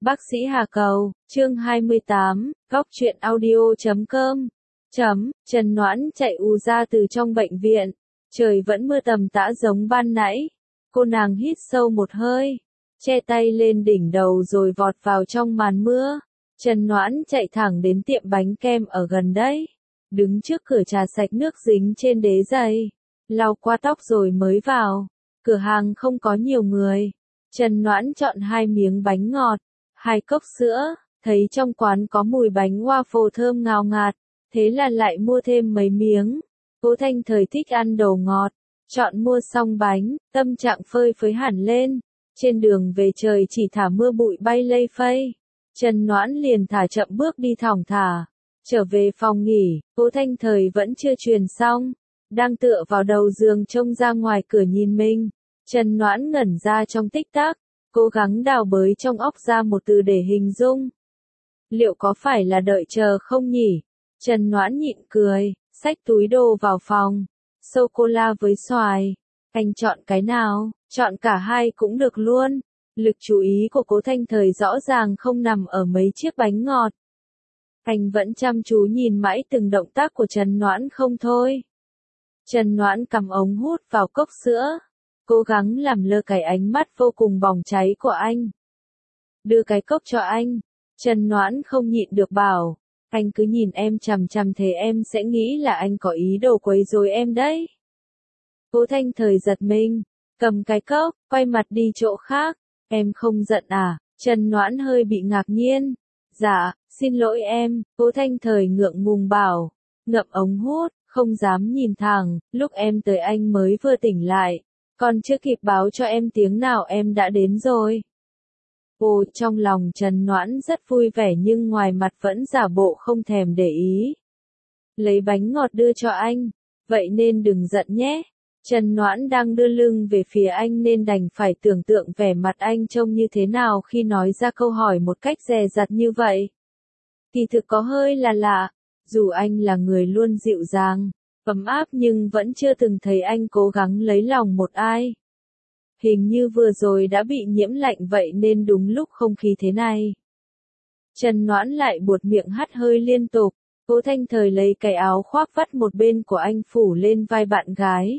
Bác sĩ Hà Cầu, chương 28, góc truyện audio.com. Trần Noãn chạy ù ra từ trong bệnh viện. Trời vẫn mưa tầm tã giống ban nãy. Cô nàng hít sâu một hơi, che tay lên đỉnh đầu rồi vọt vào trong màn mưa. Trần Noãn chạy thẳng đến tiệm bánh kem ở gần đấy. Đứng trước cửa trà sạch nước dính trên đế giày. Lau qua tóc rồi mới vào. Cửa hàng không có nhiều người. Trần Noãn chọn 2 miếng bánh ngọt, 2 cốc sữa, thấy trong quán có mùi bánh waffle thơm ngào ngạt, thế là lại mua thêm mấy miếng. Cố Thanh Thời thích ăn đồ ngọt, chọn mua xong bánh, tâm trạng phơi phới hẳn lên. Trên đường về trời chỉ thả mưa bụi bay lây phây. Trần Noãn liền thả chậm bước đi thong thả. Trở về phòng nghỉ, Cố Thanh Thời vẫn chưa truyền xong, đang tựa vào đầu giường trông ra ngoài cửa nhìn mình. Trần Noãn ngẩn ra trong tích tắc, cố gắng đào bới trong óc ra một từ để hình dung. Liệu có phải là đợi chờ không nhỉ? Trần Noãn nhịn cười, xách túi đồ vào phòng. Sô-cô-la với xoài. Anh chọn cái nào? Chọn cả hai cũng được luôn. Lực chú ý của Cố Thanh Thời rõ ràng không nằm ở mấy chiếc bánh ngọt. Anh vẫn chăm chú nhìn mãi từng động tác của Trần Noãn không thôi. Trần Noãn cầm ống hút vào cốc sữa, cố gắng làm lơ cái ánh mắt vô cùng bỏng cháy của anh. Đưa cái cốc cho anh. Trần Noãn không nhịn được bảo, anh cứ nhìn em chằm chằm thế em sẽ nghĩ là anh có ý đồ quấy rối em đấy. Cố Thanh Thời giật mình, cầm cái cốc, quay mặt đi chỗ khác. Em không giận à? Trần Noãn hơi bị ngạc nhiên. Dạ, xin lỗi em, Cố Thanh Thời ngượng ngùng bảo, ngậm ống hút, không dám nhìn thẳng. Lúc em tới anh mới vừa tỉnh lại, còn chưa kịp báo cho em tiếng nào em đã đến rồi. Ồ, trong lòng Trần Noãn rất vui vẻ nhưng ngoài mặt vẫn giả bộ không thèm để ý. Lấy bánh ngọt đưa cho anh, vậy nên đừng giận nhé. Trần Noãn đang đưa lưng về phía anh nên đành phải tưởng tượng vẻ mặt anh trông như thế nào khi nói ra câu hỏi một cách dè dặt như vậy. Kỳ thực có hơi là lạ, dù anh là người luôn dịu dàng, ấm áp nhưng vẫn chưa từng thấy anh cố gắng lấy lòng một ai. Hình như vừa rồi đã bị nhiễm lạnh vậy nên đúng lúc không khí thế này. Trần Noãn lại buột miệng hắt hơi liên tục. Cố Thanh Thời lấy cái áo khoác vắt một bên của anh phủ lên vai bạn gái.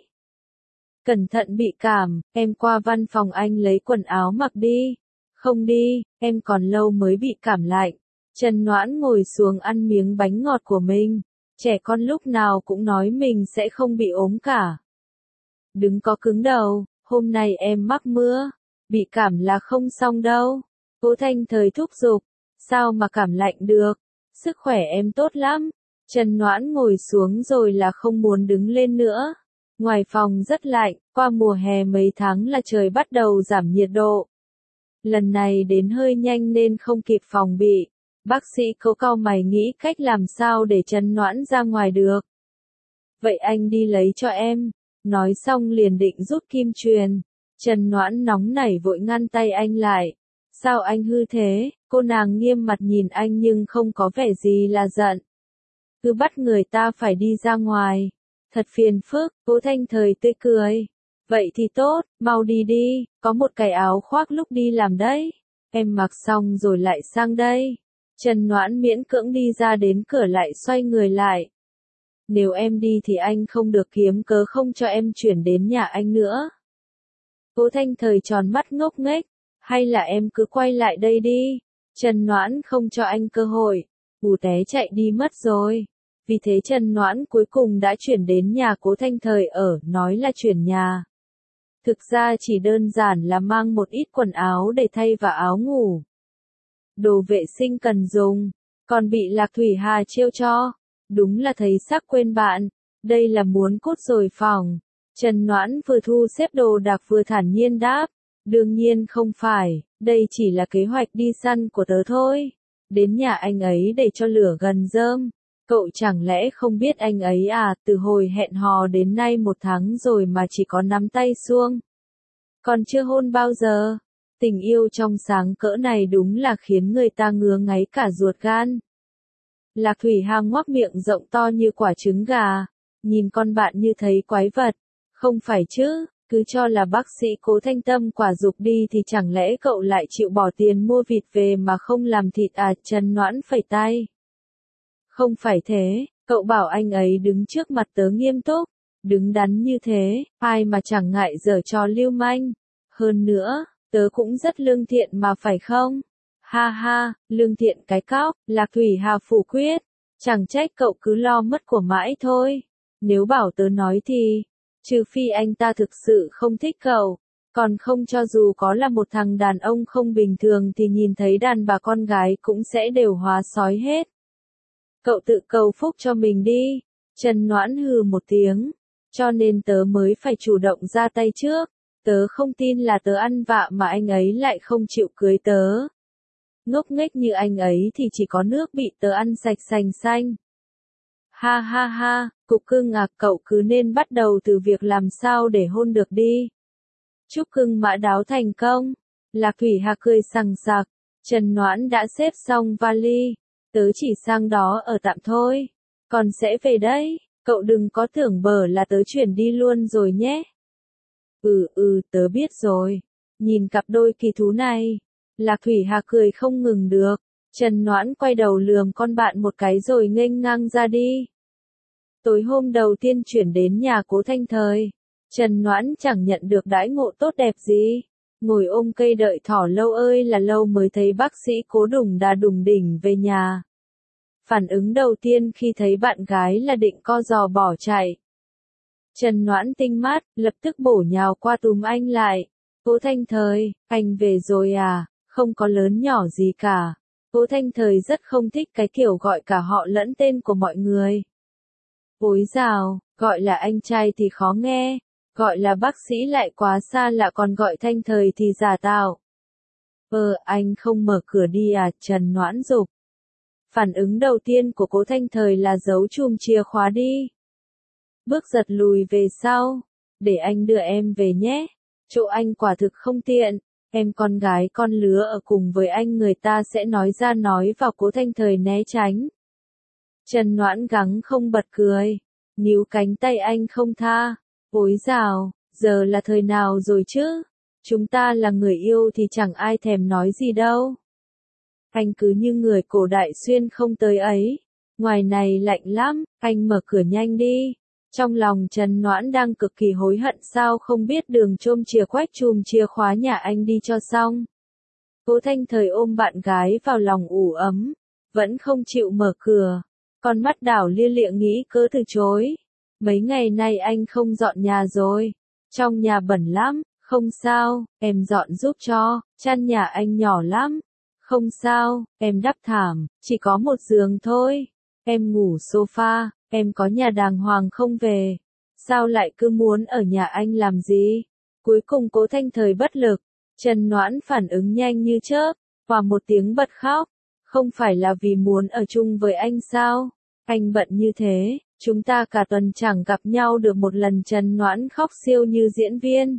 Cẩn thận bị cảm, em qua văn phòng anh lấy quần áo mặc đi. Không đi, em còn lâu mới bị cảm lạnh. Trần Noãn ngồi xuống ăn miếng bánh ngọt của mình. Trẻ con lúc nào cũng nói mình sẽ không bị ốm cả. Đừng có cứng đầu, hôm nay em mắc mưa. Bị cảm là không xong đâu. Cố Thanh Thời thúc giục. Sao mà cảm lạnh được? Sức khỏe em tốt lắm. Trần Noãn ngồi xuống rồi là không muốn đứng lên nữa. Ngoài phòng rất lạnh, qua mùa hè mấy tháng là trời bắt đầu giảm nhiệt độ. Lần này đến hơi nhanh nên không kịp phòng bị. Bác sĩ Cố cau mày nghĩ cách làm sao để Trần Noãn ra ngoài được. Vậy anh đi lấy cho em. Nói xong liền định rút kim truyền. Trần Noãn nóng nảy vội ngăn tay anh lại. Sao anh hư thế? Cô nàng nghiêm mặt nhìn anh nhưng không có vẻ gì là giận. Cứ bắt người ta phải đi ra ngoài. Thật phiền phức. Cố Thanh Thời tươi cười. Vậy thì tốt, mau đi đi, có một cái áo khoác lúc đi làm đấy. Em mặc xong rồi lại sang đây. Trần Noãn miễn cưỡng đi ra đến cửa lại xoay người lại. Nếu em đi thì anh không được kiếm cớ không cho em chuyển đến nhà anh nữa. Cố Thanh Thời tròn mắt ngốc nghếch. Hay là em cứ quay lại đây đi. Trần Noãn không cho anh cơ hội. Bù té chạy đi mất rồi. Vì thế Trần Noãn cuối cùng đã chuyển đến nhà Cố Thanh Thời ở, nói là chuyển nhà. Thực ra chỉ đơn giản là mang một ít quần áo để thay vào áo ngủ. Đồ vệ sinh cần dùng, còn bị Lạc Thủy Hà trêu cho. Đúng là thấy sắc quên bạn, đây là muốn cút rồi phòng. Trần Noãn vừa thu xếp đồ đạc vừa thản nhiên đáp. Đương nhiên không phải, đây chỉ là kế hoạch đi săn của tớ thôi. Đến nhà anh ấy để cho lửa gần rơm. Cậu chẳng lẽ không biết anh ấy à, từ hồi hẹn hò đến nay 1 tháng rồi mà chỉ có nắm tay suông. Còn chưa hôn bao giờ. Tình yêu trong sáng cỡ này đúng là khiến người ta ngứa ngáy cả ruột gan. Lạc Thủy Hà ngoác miệng rộng to như quả trứng gà. Nhìn con bạn như thấy quái vật. Không phải chứ, Cứ cho là bác sĩ Cố Thanh Tâm quả dục đi thì chẳng lẽ cậu lại chịu bỏ tiền mua vịt về mà không làm thịt à? Trần Noãn phẩy tay. Không phải thế, cậu bảo anh ấy đứng trước mặt tớ nghiêm túc, đứng đắn như thế, ai mà chẳng ngại giở trò lưu manh. Hơn nữa, tớ cũng rất lương thiện mà phải không? Ha ha, lương thiện cái cóc, Lạc Thủy Hà phủ quyết. Chẳng trách cậu cứ lo mất của mãi thôi. Nếu bảo tớ nói thì, trừ phi anh ta thực sự không thích cậu, còn không cho dù có là một thằng đàn ông không bình thường thì nhìn thấy đàn bà con gái cũng sẽ đều hóa sói hết. Cậu tự cầu phúc cho mình đi. Trần Noãn hừ một tiếng. Cho nên tớ mới phải chủ động ra tay trước. Tớ không tin là tớ ăn vạ mà anh ấy lại không chịu cưới tớ. Ngốc nghếch như anh ấy thì chỉ có nước bị tớ ăn sạch sành xanh. Ha ha ha, cục cưng à, cậu cứ nên bắt đầu từ việc làm sao để hôn được đi. Chúc cưng mã đáo thành công. Lạc Thủy Hà cười sằng sặc. Trần Noãn đã xếp xong vali. Tớ chỉ sang đó ở tạm thôi. Còn sẽ về đấy, cậu đừng có tưởng bở là tớ chuyển đi luôn rồi nhé. Tớ biết rồi. Nhìn cặp đôi kỳ thú này. Lạc Thủy Hà cười không ngừng được. Trần Noãn quay đầu lườm con bạn một cái rồi nghênh ngang ra đi. Tối hôm đầu tiên chuyển đến nhà Cố Thanh Thời, Trần Noãn chẳng nhận được đãi ngộ tốt đẹp gì. Ngồi ôm cây đợi thỏ lâu ơi là lâu mới thấy bác sĩ Cố đùng đà đùng đỉnh về nhà. Phản ứng đầu tiên khi thấy bạn gái là định co giò bỏ chạy. Trần Noãn tinh mắt, lập tức bổ nhào qua túm anh lại. Cố Thanh Thời, anh về rồi à? Không có lớn nhỏ gì cả. Cố Thanh Thời rất không thích cái kiểu gọi cả họ lẫn tên của mọi người. Ối dào, gọi là anh trai thì khó nghe, gọi là bác sĩ lại quá xa lạ, còn gọi Thanh Thời thì giả tạo. Anh không mở cửa đi à? Trần Noãn giục. Phản ứng đầu tiên của Cố Thanh Thời là giấu chùm chìa khóa đi. Bước giật lùi về sau. Để anh đưa em về nhé. Chỗ anh quả thực không tiện. Em con gái con lứa ở cùng với anh, người ta sẽ nói ra nói vào. Cố Thanh Thời né tránh. Trần Noãn gắng không bật cười. Níu cánh tay anh không tha. Ối dào, giờ là thời nào rồi chứ? Chúng ta là người yêu thì chẳng ai thèm nói gì đâu. Anh cứ như người cổ đại xuyên không tới ấy. Ngoài này lạnh lắm, anh mở cửa nhanh đi. Trong lòng Trần Noãn đang cực kỳ hối hận sao không biết đường chôm chìa quách chùm chìa khóa nhà anh đi cho xong. Cố Thanh Thời ôm bạn gái vào lòng ủ ấm. Vẫn không chịu mở cửa. Con mắt đảo lia lịa nghĩ cớ từ chối. Mấy ngày nay anh không dọn nhà rồi. Trong nhà bẩn lắm. Không sao, em dọn giúp cho. Chăn nhà anh nhỏ lắm. Không sao, em đắp thảm, chỉ có một giường thôi. Em ngủ sofa, em có nhà đàng hoàng không về. Sao lại cứ muốn ở nhà anh làm gì? Cuối cùng Cố Thanh Thời bất lực. Trần Noãn phản ứng nhanh như chớp, và một tiếng bật khóc. Không phải là vì muốn ở chung với anh sao? Anh bận như thế, chúng ta cả tuần chẳng gặp nhau được một lần. Trần Noãn khóc siêu như diễn viên.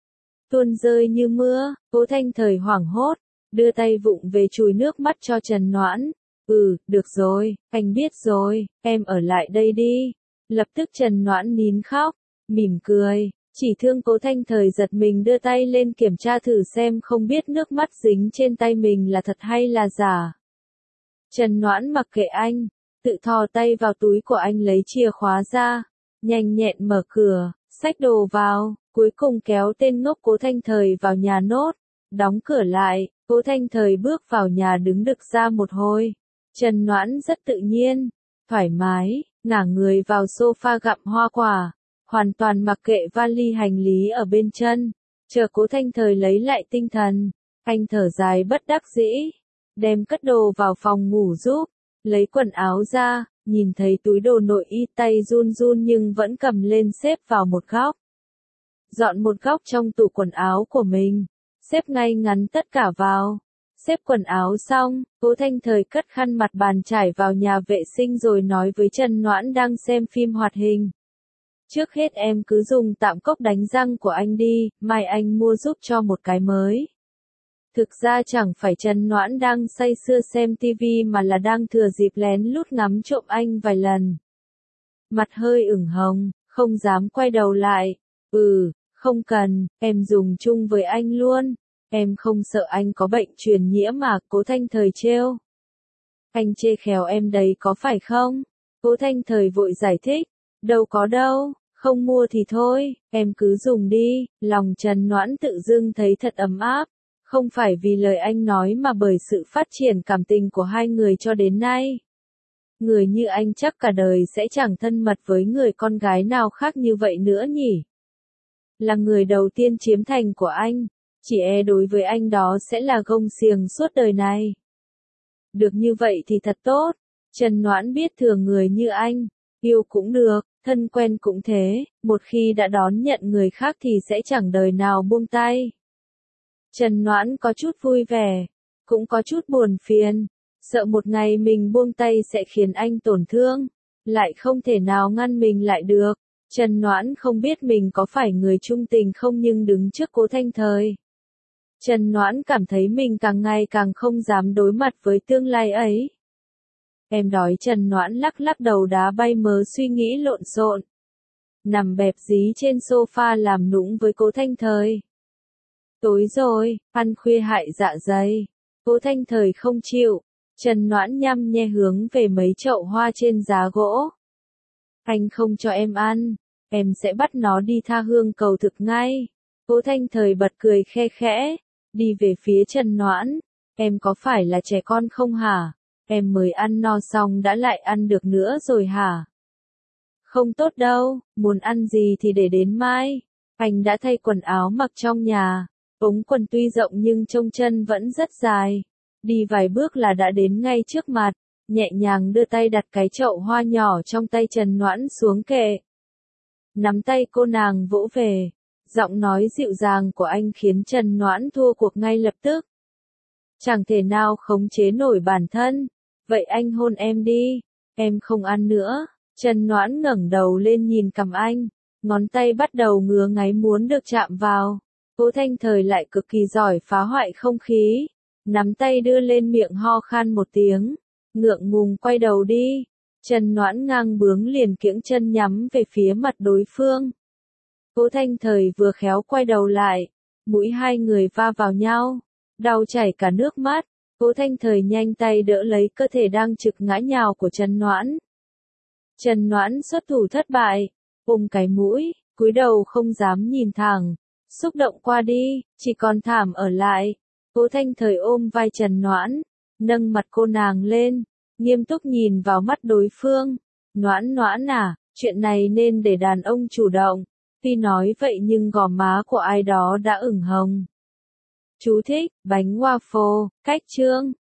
Tuôn rơi như mưa, Cố Thanh Thời hoảng hốt, đưa tay vụng về chùi nước mắt cho Trần Noãn. Được rồi, anh biết rồi, em ở lại đây đi. Lập tức Trần Noãn nín khóc, mỉm cười, chỉ thương Cố Thanh Thời giật mình đưa tay lên kiểm tra thử xem không biết nước mắt dính trên tay mình là thật hay là giả. Trần Noãn mặc kệ anh, tự thò tay vào túi của anh lấy chìa khóa ra, nhanh nhẹn mở cửa, xách đồ vào, cuối cùng kéo tên ngốc Cố Thanh Thời vào nhà nốt, đóng cửa lại. Cố Thanh Thời bước vào nhà đứng đực ra một hồi. Trần Noãn rất tự nhiên, thoải mái, ngả người vào sofa gặm hoa quả, hoàn toàn mặc kệ vali hành lý ở bên chân. Chờ Cố Thanh Thời lấy lại tinh thần, anh thở dài bất đắc dĩ, đem cất đồ vào phòng ngủ giúp, lấy quần áo ra, nhìn thấy túi đồ nội y tay run run nhưng vẫn cầm lên xếp vào một góc. Dọn một góc trong tủ quần áo của mình. Xếp ngay ngắn tất cả vào. Xếp quần áo xong, Cố Thanh Thời cất khăn mặt bàn chải vào nhà vệ sinh rồi nói với Trần Noãn đang xem phim hoạt hình. Trước hết em cứ dùng tạm cốc đánh răng của anh đi, mai anh mua giúp cho một cái mới. Thực ra chẳng phải Trần Noãn đang say sưa xem tivi mà là đang thừa dịp lén lút ngắm trộm anh vài lần. Mặt hơi ửng hồng, không dám quay đầu lại. Không cần, em dùng chung với anh luôn. Em không sợ anh có bệnh truyền nhiễm mà, Cố Thanh Thời trêu. Anh chê khéo em đấy có phải không? Cố Thanh Thời vội giải thích. Đâu có đâu, không mua thì thôi, em cứ dùng đi. Lòng Trần Noãn tự dưng thấy thật ấm áp. Không phải vì lời anh nói mà bởi sự phát triển cảm tình của hai người cho đến nay. Người như anh chắc cả đời sẽ chẳng thân mật với người con gái nào khác như vậy nữa nhỉ. Là người đầu tiên chiếm thành của anh, chỉ e đối với anh đó sẽ là gông xiềng suốt đời này. Được như vậy thì thật tốt. Trần Noãn biết thường người như anh, yêu cũng được, thân quen cũng thế, một khi đã đón nhận người khác thì sẽ chẳng đời nào buông tay. Trần Noãn có chút vui vẻ, cũng có chút buồn phiền, sợ một ngày mình buông tay sẽ khiến anh tổn thương, lại không thể nào ngăn mình lại được. Trần Noãn không biết mình có phải người trung tình không nhưng đứng trước Cố Thanh Thời. Trần Noãn cảm thấy mình càng ngày càng không dám đối mặt với tương lai ấy. Em đói. Trần Noãn lắc lắc đầu đá bay mớ suy nghĩ lộn xộn. Nằm bẹp dí trên sofa làm nũng với Cố Thanh Thời. Tối rồi, ăn khuya hại dạ dày. Cố Thanh Thời không chịu. Trần Noãn nhăm nhe hướng về mấy chậu hoa trên giá gỗ. Anh không cho em ăn, em sẽ bắt nó đi tha hương cầu thực ngay. Cố Thanh Thời bật cười khe khẽ, đi về phía Trần Noãn. Em có phải là trẻ con không hả? Em mới ăn no xong đã lại ăn được nữa rồi hả? Không tốt đâu, muốn ăn gì thì để đến mai. Anh đã thay quần áo mặc trong nhà, ống quần tuy rộng nhưng trông chân vẫn rất dài. Đi vài bước là đã đến ngay trước mặt, nhẹ nhàng đưa tay đặt cái chậu hoa nhỏ trong tay Trần Noãn xuống kệ. Nắm tay cô nàng vỗ về, giọng nói dịu dàng của anh khiến Trần Noãn thua cuộc ngay lập tức. Chẳng thể nào khống chế nổi bản thân, vậy anh hôn em đi, em không ăn nữa. Trần Noãn ngẩng đầu lên nhìn cằm anh, ngón tay bắt đầu ngứa ngáy muốn được chạm vào. Cố Thanh Thời lại cực kỳ giỏi phá hoại không khí, nắm tay đưa lên miệng ho khan một tiếng, ngượng ngùng quay đầu đi. Trần Noãn ngang bướng liền kiễng chân nhắm về phía mặt đối phương. Cố Thanh Thời vừa khéo quay đầu lại, mũi hai người va vào nhau, đau chảy cả nước mắt. Cố Thanh Thời nhanh tay đỡ lấy cơ thể đang trực ngã nhào của Trần Noãn. Trần Noãn xuất thủ thất bại, ôm cái mũi, cúi đầu không dám nhìn thẳng, xúc động qua đi, chỉ còn thảm ở lại. Cố Thanh Thời ôm vai Trần Noãn, nâng mặt cô nàng lên, nghiêm túc nhìn vào mắt đối phương. Noãn Noãn à, chuyện này nên để đàn ông chủ động. Tuy nói vậy nhưng gò má của ai đó đã ửng hồng. Chú thích, bánh waffle, cách chương.